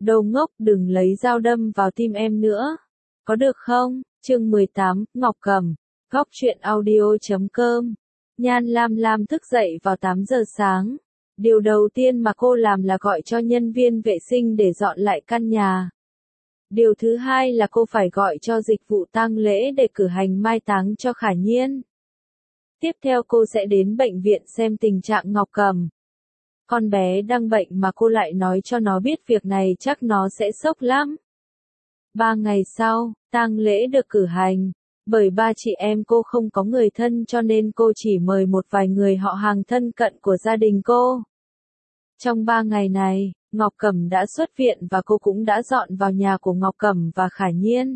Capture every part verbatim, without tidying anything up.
Đồ ngốc, đừng lấy dao đâm vào tim em nữa. Có được không? Chương mười tám, Ngọc Cẩm. Góc truyện audio chấm com. Nhan Lam Lam thức dậy vào tám giờ sáng. Điều đầu tiên mà cô làm là gọi cho nhân viên vệ sinh để dọn lại căn nhà. Điều thứ hai là cô phải gọi cho dịch vụ tang lễ để cử hành mai táng cho Khả Nhiên. Tiếp theo cô sẽ đến bệnh viện xem tình trạng Ngọc Cẩm. Con bé đang bệnh mà cô lại nói cho nó biết việc này chắc nó sẽ sốc lắm. Ba ngày sau, tang lễ được cử hành. Bởi ba chị em cô không có người thân cho nên cô chỉ mời một vài người họ hàng thân cận của gia đình cô. Trong ba ngày này, Ngọc Cẩm đã xuất viện và cô cũng đã dọn vào nhà của Ngọc Cẩm và Khả Nhiên.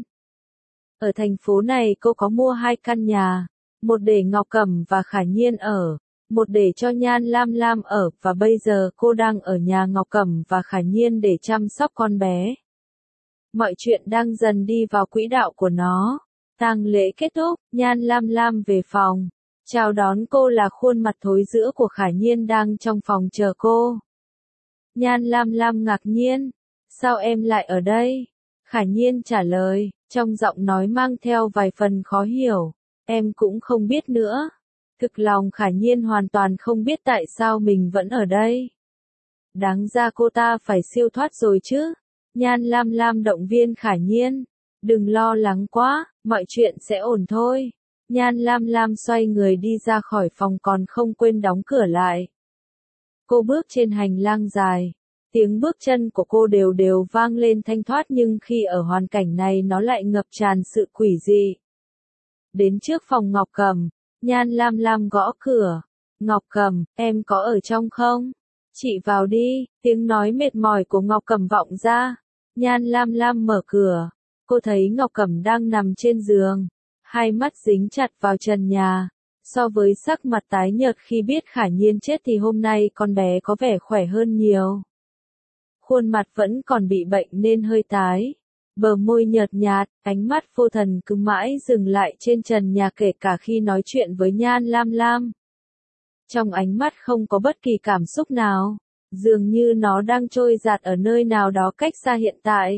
Ở thành phố này cô có mua hai căn nhà, một để Ngọc Cẩm và Khả Nhiên ở, một để cho Nhan Lam Lam ở, và bây giờ cô đang ở nhà Ngọc Cẩm và Khả Nhiên để chăm sóc con bé. Mọi chuyện đang dần đi vào quỹ đạo của nó. Tang lễ kết thúc, Nhan Lam Lam về phòng. Chào đón cô là khuôn mặt thối rữa của Khả Nhiên đang trong phòng chờ cô. Nhan Lam Lam ngạc nhiên. Sao em lại ở đây? Khả Nhiên trả lời, trong giọng nói mang theo vài phần khó hiểu. Em cũng không biết nữa. Thực lòng Khả Nhiên hoàn toàn không biết tại sao mình vẫn ở đây. Đáng ra cô ta phải siêu thoát rồi chứ. Nhan Lam Lam động viên Khả Nhiên. Đừng lo lắng quá, mọi chuyện sẽ ổn thôi. Nhan Lam Lam xoay người đi ra khỏi phòng còn không quên đóng cửa lại. Cô bước trên hành lang dài. Tiếng bước chân của cô đều đều vang lên thanh thoát nhưng khi ở hoàn cảnh này nó lại ngập tràn sự quỷ dị. Đến trước phòng Ngọc Cẩm, Nhan Lam Lam gõ cửa. Ngọc Cẩm, em có ở trong không? Chị vào đi, tiếng nói mệt mỏi của Ngọc Cẩm vọng ra. Nhan Lam Lam mở cửa. Cô thấy Ngọc Cẩm đang nằm trên giường, hai mắt dính chặt vào trần nhà. So với sắc mặt tái nhợt khi biết Khả Nhiên chết thì hôm nay con bé có vẻ khỏe hơn nhiều. Khuôn mặt vẫn còn bị bệnh nên hơi tái. Bờ môi nhợt nhạt, ánh mắt vô thần cứ mãi dừng lại trên trần nhà kể cả khi nói chuyện với Nhan Lam Lam. Trong ánh mắt không có bất kỳ cảm xúc nào, dường như nó đang trôi dạt ở nơi nào đó cách xa hiện tại.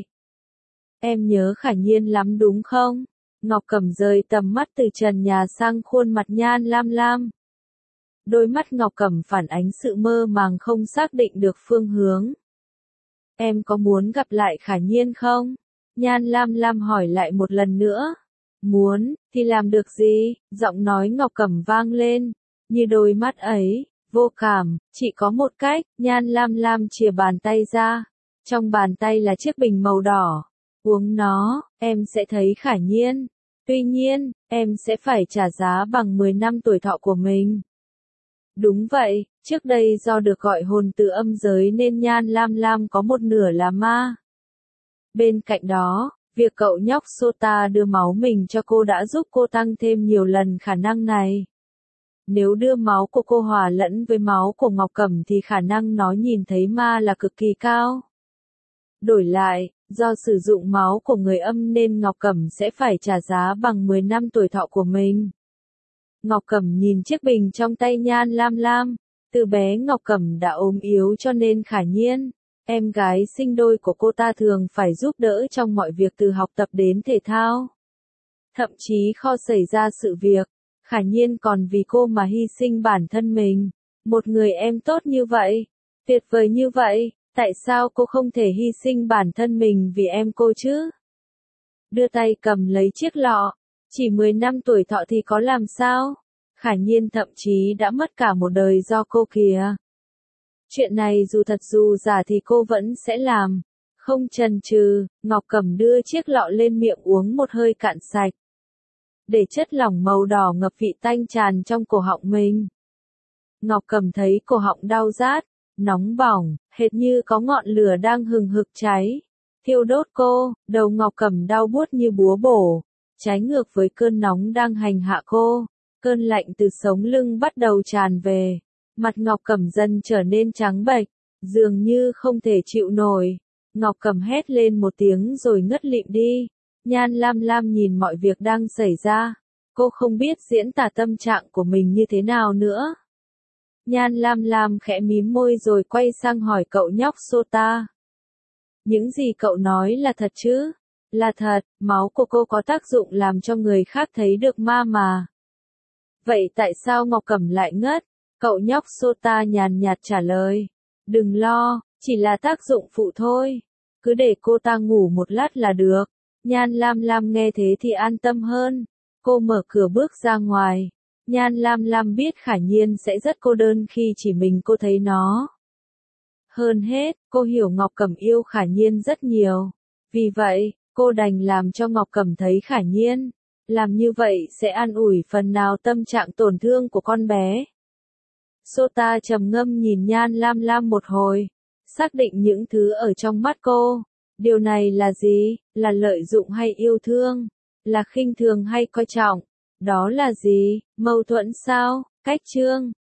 Em nhớ Khả Nhiên lắm đúng không? Ngọc Cẩm rời tầm mắt từ trần nhà sang khuôn mặt Nhan Lam Lam. Đôi mắt Ngọc Cẩm phản ánh sự mơ màng không xác định được phương hướng. Em có muốn gặp lại Khả Nhiên không? Nhan Lam Lam hỏi lại một lần nữa. Muốn, thì làm được gì? Giọng nói Ngọc Cẩm vang lên. Như đôi mắt ấy, vô cảm, chỉ có một cách. Nhan Lam Lam chìa bàn tay ra. Trong bàn tay là chiếc bình màu đỏ. Uống nó, em sẽ thấy Khả Nhiên. Tuy nhiên, em sẽ phải trả giá bằng mười năm tuổi thọ của mình. Đúng vậy, trước đây do được gọi hồn từ âm giới nên Nhan Lam Lam có một nửa là ma. Bên cạnh đó, việc cậu nhóc Sota đưa máu mình cho cô đã giúp cô tăng thêm nhiều lần khả năng này. Nếu đưa máu của cô hòa lẫn với máu của Ngọc Cẩm thì khả năng nó nhìn thấy ma là cực kỳ cao. Đổi lại, do sử dụng máu của người âm nên Ngọc Cẩm sẽ phải trả giá bằng mười năm tuổi thọ của mình. Ngọc Cẩm nhìn chiếc bình trong tay Nhan Lam Lam. Từ bé Ngọc Cẩm đã ốm yếu cho nên Khả Nhiên, em gái sinh đôi của cô ta thường phải giúp đỡ trong mọi việc từ học tập đến thể thao. Thậm chí kho xảy ra sự việc, Khả Nhiên còn vì cô mà hy sinh bản thân mình. Một người em tốt như vậy, tuyệt vời như vậy. Tại sao cô không thể hy sinh bản thân mình vì em cô chứ? Đưa tay cầm lấy chiếc lọ. Chỉ mười năm tuổi thọ thì có làm sao? Khả Nhiên thậm chí đã mất cả một đời do cô kìa. Chuyện này dù thật dù giả thì cô vẫn sẽ làm. Không chần chừ, Ngọc Cẩm đưa chiếc lọ lên miệng uống một hơi cạn sạch. Để chất lỏng màu đỏ ngập vị tanh tràn trong cổ họng mình. Ngọc Cẩm thấy cổ họng đau rát. Nóng bỏng, hệt như có ngọn lửa đang hừng hực cháy, thiêu đốt cô. Đầu Ngọc Cẩm đau buốt như búa bổ, trái ngược với cơn nóng đang hành hạ cô. Cơn lạnh từ sống lưng bắt đầu tràn về, mặt Ngọc Cẩm dần trở nên trắng bệch, dường như không thể chịu nổi. Ngọc Cẩm hét lên một tiếng rồi ngất lịm đi. Nhan Lam Lam nhìn mọi việc đang xảy ra, cô không biết diễn tả tâm trạng của mình như thế nào nữa. Nhan Lam Lam khẽ mím môi rồi quay sang hỏi cậu nhóc Sota. Những gì cậu nói là thật chứ? Là thật, máu của cô có tác dụng làm cho người khác thấy được ma mà. Vậy tại sao Ngọc Cẩm lại ngất? Cậu nhóc Sota nhàn nhạt trả lời. Đừng lo, chỉ là tác dụng phụ thôi. Cứ để cô ta ngủ một lát là được. Nhan Lam Lam nghe thế thì an tâm hơn. Cô mở cửa bước ra ngoài. Nhan Lam Lam biết Khả Nhiên sẽ rất cô đơn khi chỉ mình cô thấy nó. Hơn hết, cô hiểu Ngọc Cẩm yêu Khả Nhiên rất nhiều. Vì vậy, cô đành làm cho Ngọc Cẩm thấy Khả Nhiên. Làm như vậy sẽ an ủi phần nào tâm trạng tổn thương của con bé. Sota trầm ngâm nhìn Nhan Lam Lam một hồi. Xác định những thứ ở trong mắt cô. Điều này là gì? Là lợi dụng hay yêu thương? Là khinh thường hay coi trọng? Đó là gì? Mâu thuẫn sao? Cách chương